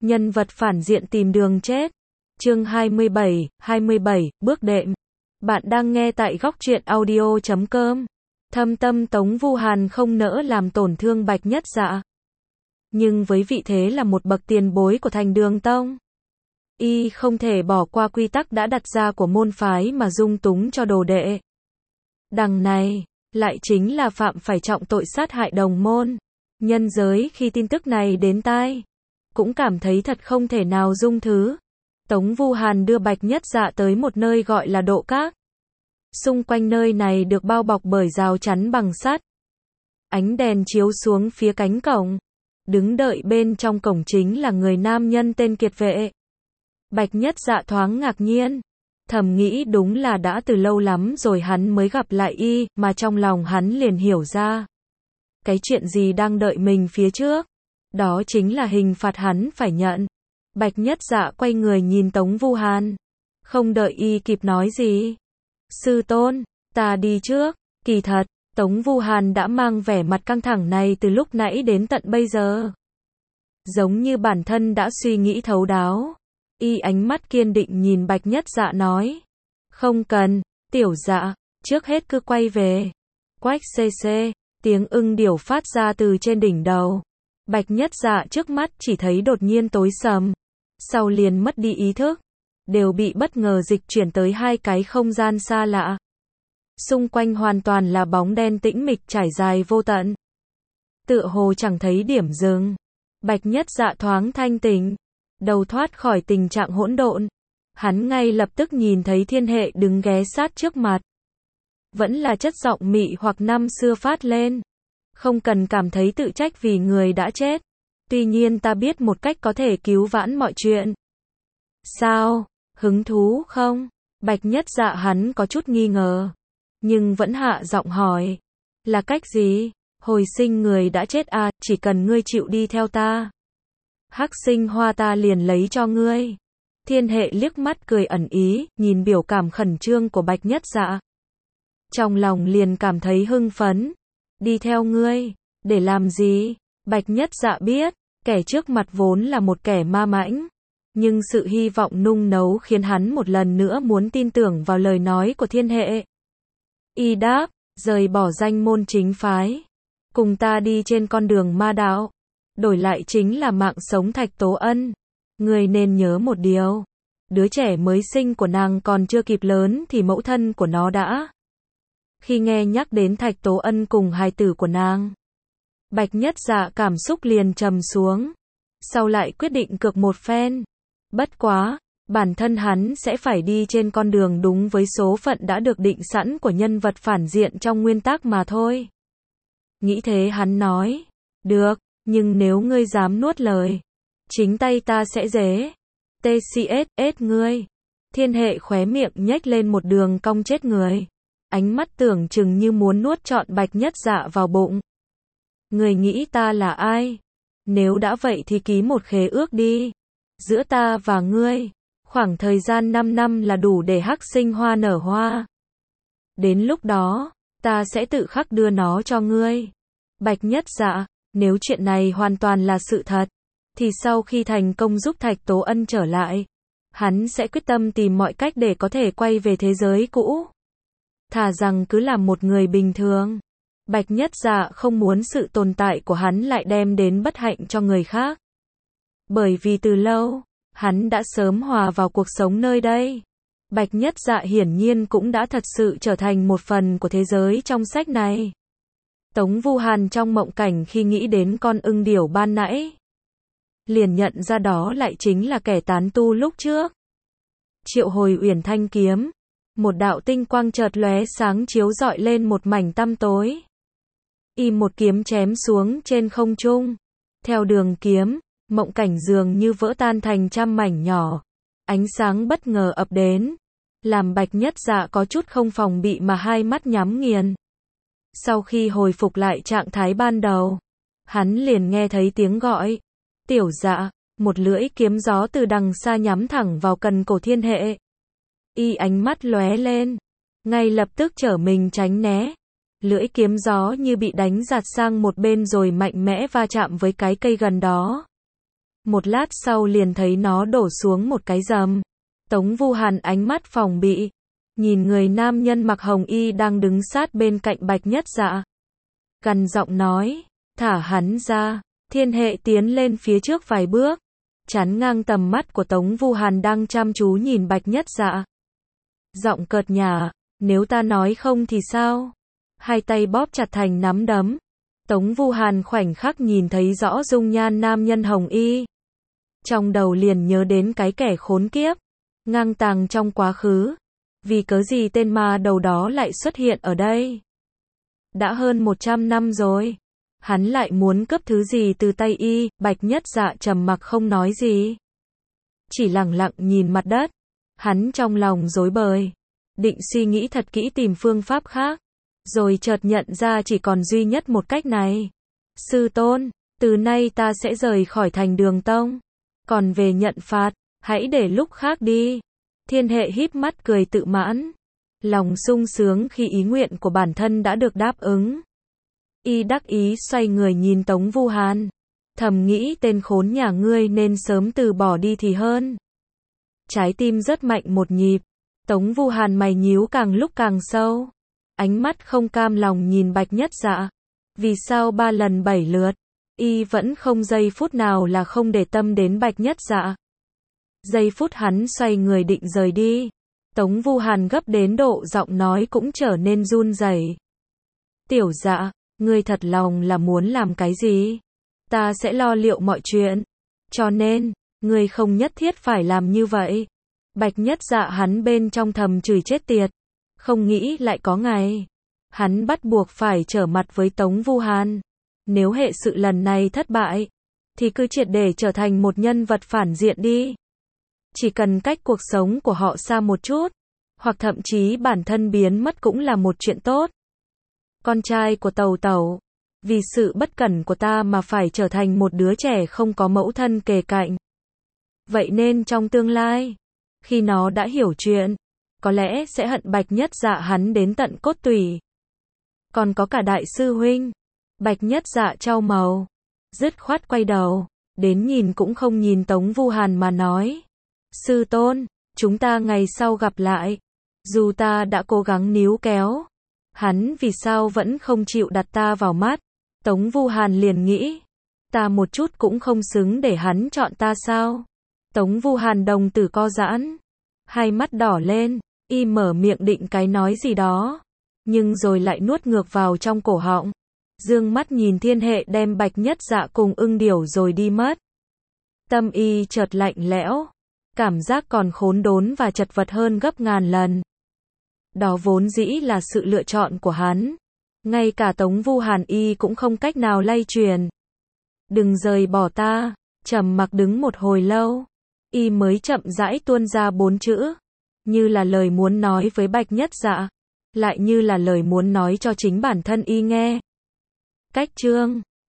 Nhân vật phản diện tìm đường chết. Chương 27, bước đệm. Bạn đang nghe tại góc truyện audio.com. Thâm tâm Tống Vu Hàn không nỡ làm tổn thương Bạch Nhất Dạ. Nhưng với vị thế là một bậc tiền bối của Thành Đường Tông, y không thể bỏ qua quy tắc đã đặt ra của môn phái mà dung túng cho đồ đệ. Đằng này, lại chính là phạm phải trọng tội sát hại đồng môn. Nhân giới khi tin tức này đến tai, cũng cảm thấy thật không thể nào dung thứ. Tống Vu Hàn đưa Bạch Nhất Dạ tới một nơi gọi là Độ Các. Xung quanh nơi này được bao bọc bởi rào chắn bằng sắt. Ánh đèn chiếu xuống phía cánh cổng. Đứng đợi bên trong cổng chính là người nam nhân tên Kiệt Vệ. Bạch Nhất Dạ thoáng ngạc nhiên. Thầm nghĩ đúng là đã từ lâu lắm rồi hắn mới gặp lại y, mà trong lòng hắn liền hiểu ra cái chuyện gì đang đợi mình phía trước. Đó chính là hình phạt hắn phải nhận. Bạch Nhất Dạ quay người nhìn Tống Vu Hàn. Không đợi y kịp nói gì. Sư tôn, ta đi trước. Kỳ thật, Tống Vu Hàn đã mang vẻ mặt căng thẳng này từ lúc nãy đến tận bây giờ. Giống như bản thân đã suy nghĩ thấu đáo. Y ánh mắt kiên định nhìn Bạch Nhất Dạ nói. Không cần, tiểu dạ, trước hết cứ quay về. Quách xê xê, tiếng ưng điểu phát ra từ trên đỉnh đầu. Bạch Nhất Dạ trước mắt chỉ thấy đột nhiên tối sầm. Sau liền mất đi ý thức. Đều bị bất ngờ dịch chuyển tới hai cái không gian xa lạ. Xung quanh hoàn toàn là bóng đen tĩnh mịch trải dài vô tận. Tựa hồ chẳng thấy điểm dừng. Bạch Nhất Dạ thoáng thanh tỉnh. Đầu thoát khỏi tình trạng hỗn độn. Hắn ngay lập tức nhìn thấy Thiên Hệ đứng ghé sát trước mặt. Vẫn là chất giọng mị hoặc năm xưa phát lên. Không cần cảm thấy tự trách vì người đã chết. Tuy nhiên ta biết một cách có thể cứu vãn mọi chuyện. Sao? Hứng thú không? Bạch Nhất Dạ hắn có chút nghi ngờ. Nhưng vẫn hạ giọng hỏi. Là cách gì? Hồi sinh người đã chết à, chỉ cần ngươi chịu đi theo ta. Hắc sinh hoa ta liền lấy cho ngươi. Thiên Hệ liếc mắt cười ẩn ý, nhìn biểu cảm khẩn trương của Bạch Nhất Dạ. Trong lòng liền cảm thấy hưng phấn. Đi theo ngươi, để làm gì? Bạch Nhất Dạ biết, kẻ trước mặt vốn là một kẻ ma mãnh. Nhưng sự hy vọng nung nấu khiến hắn một lần nữa muốn tin tưởng vào lời nói của Thiên Hệ. Y đáp, rời bỏ danh môn chính phái. Cùng ta đi trên con đường ma đạo. Đổi lại chính là mạng sống Thạch Tố Ân. Người nên nhớ một điều. Đứa trẻ mới sinh của nàng còn chưa kịp lớn thì mẫu thân của nó đã. Khi nghe nhắc đến Thạch Tố Ân cùng hài tử của nàng, Bạch Nhất Dạ cảm xúc liền trầm xuống. Sau lại quyết định cược một phen. Bất quá, bản thân hắn sẽ phải đi trên con đường đúng với số phận đã được định sẵn của nhân vật phản diện trong nguyên tắc mà thôi. Nghĩ thế hắn nói. Được, nhưng nếu ngươi dám nuốt lời, chính tay ta sẽ dế. TCS ngươi. Thiên Hệ khóe miệng nhếch lên một đường cong chết người. Ánh mắt tưởng chừng như muốn nuốt trọn Bạch Nhất Dạ vào bụng. Người nghĩ ta là ai? Nếu đã vậy thì ký một khế ước đi. Giữa ta và ngươi, khoảng thời gian 5 năm là đủ để hắc sinh hoa nở hoa. Đến lúc đó, ta sẽ tự khắc đưa nó cho ngươi. Bạch Nhất Dạ, nếu chuyện này hoàn toàn là sự thật, thì sau khi thành công giúp Thạch Tố Ân trở lại, hắn sẽ quyết tâm tìm mọi cách để có thể quay về thế giới cũ. Thà rằng cứ làm một người bình thường. Bạch Nhất Dạ không muốn sự tồn tại của hắn lại đem đến bất hạnh cho người khác. Bởi vì từ lâu, hắn đã sớm hòa vào cuộc sống nơi đây. Bạch Nhất Dạ hiển nhiên cũng đã thật sự trở thành một phần của thế giới trong sách này. Tống Vu Hàn trong mộng cảnh khi nghĩ đến con ưng điểu ban nãy, liền nhận ra đó lại chính là kẻ tán tu lúc trước. Triệu hồi Uyển Thanh kiếm. Một đạo tinh quang chợt lóe sáng chiếu rọi lên một mảnh tăm tối. Y một kiếm chém xuống trên không trung. Theo đường kiếm, mộng cảnh dường như vỡ tan thành trăm mảnh nhỏ. Ánh sáng bất ngờ ập đến, làm Bạch Nhất Dạ có chút không phòng bị mà hai mắt nhắm nghiền. Sau khi hồi phục lại trạng thái ban đầu, hắn liền nghe thấy tiếng gọi. Tiểu Dạ, một lưỡi kiếm gió từ đằng xa nhắm thẳng vào cần cổ Thiên Hệ. Y ánh mắt lóe lên, ngay lập tức trở mình tránh né. Lưỡi kiếm gió như bị đánh giạt sang một bên rồi mạnh mẽ va chạm với cái cây gần đó. Một lát sau liền thấy nó đổ xuống một cái rầm. Tống Vu Hàn ánh mắt phòng bị, nhìn người nam nhân mặc hồng y đang đứng sát bên cạnh Bạch Nhất Dạ. Gằn giọng nói, thả hắn ra. Thiên Hệ tiến lên phía trước vài bước, chắn ngang tầm mắt của Tống Vu Hàn đang chăm chú nhìn Bạch Nhất Dạ. Giọng cợt nhả, nếu ta nói không thì sao? Hai tay bóp chặt thành nắm đấm. Tống Vu Hàn khoảnh khắc nhìn thấy rõ dung nhan nam nhân hồng y. Trong đầu liền nhớ đến cái kẻ khốn kiếp, ngang tàng trong quá khứ. Vì cớ gì tên ma đầu đó lại xuất hiện ở đây? Đã hơn 100 năm rồi. Hắn lại muốn cướp thứ gì từ tay y? Bạch Nhất Dạ trầm mặc không nói gì, chỉ lặng lặng nhìn mặt đất. Hắn trong lòng rối bời, định suy nghĩ thật kỹ tìm phương pháp khác, rồi chợt nhận ra chỉ còn duy nhất một cách này. Sư tôn, từ nay ta sẽ rời khỏi thành Đường Tông. Còn về nhận phạt, hãy để lúc khác đi. Thiên Hệ híp mắt cười tự mãn, lòng sung sướng khi ý nguyện của bản thân đã được đáp ứng. Y đắc ý xoay người nhìn Tống Vu Hàn, thầm nghĩ tên khốn nhà ngươi nên sớm từ bỏ đi thì hơn. Trái tim rất mạnh một nhịp, Tống Vu Hàn mày nhíu càng lúc càng sâu, ánh mắt không cam lòng nhìn Bạch Nhất Dạ. Vì sao 3 lần 7 lượt, y vẫn không giây phút nào là không để tâm đến Bạch Nhất Dạ. Giây phút hắn xoay người định rời đi, Tống Vu Hàn gấp đến độ giọng nói cũng trở nên run rẩy. Tiểu Dạ, ngươi thật lòng là muốn làm cái gì? Ta sẽ lo liệu mọi chuyện. Cho nên, ngươi không nhất thiết phải làm như vậy. Bạch Nhất Dạ hắn bên trong thầm chửi chết tiệt. Không nghĩ lại có ngày hắn bắt buộc phải trở mặt với Tống Vu Hàn. Nếu hệ sự lần này thất bại, thì cứ triệt để trở thành một nhân vật phản diện đi. Chỉ cần cách cuộc sống của họ xa một chút, hoặc thậm chí bản thân biến mất cũng là một chuyện tốt. Con trai của Tẩu Tẩu, vì sự bất cẩn của ta mà phải trở thành một đứa trẻ không có mẫu thân kề cạnh. Vậy nên trong tương lai, khi nó đã hiểu chuyện, có lẽ sẽ hận Bạch Nhất Dạ hắn đến tận cốt tủy. Còn có cả đại sư huynh. Bạch Nhất Dạ chau màu, dứt khoát quay đầu, đến nhìn cũng không nhìn Tống Vu Hàn mà nói. Sư tôn, chúng ta ngày sau gặp lại. Dù ta đã cố gắng níu kéo, hắn vì sao vẫn không chịu đặt ta vào mắt? Tống Vu Hàn liền nghĩ, ta một chút cũng không xứng để hắn chọn ta sao? Tống Vu Hàn đồng tử co giãn, hai mắt đỏ lên, y mở miệng định cái nói gì đó, nhưng rồi lại nuốt ngược vào trong cổ họng. Dương mắt nhìn Thiên Hệ đem Bạch Nhất Dạ cùng Ưng Điểu rồi đi mất. Tâm y chợt lạnh lẽo, cảm giác còn khốn đốn và chật vật hơn gấp ngàn lần. Đó vốn dĩ là sự lựa chọn của hắn. Ngay cả Tống Vu Hàn y cũng không cách nào lay truyền. Đừng rời bỏ ta. Trầm mặc đứng một hồi lâu, y mới chậm rãi tuôn ra 4 chữ, như là lời muốn nói với Bạch Nhất Dạ, lại như là lời muốn nói cho chính bản thân y nghe. Cách chương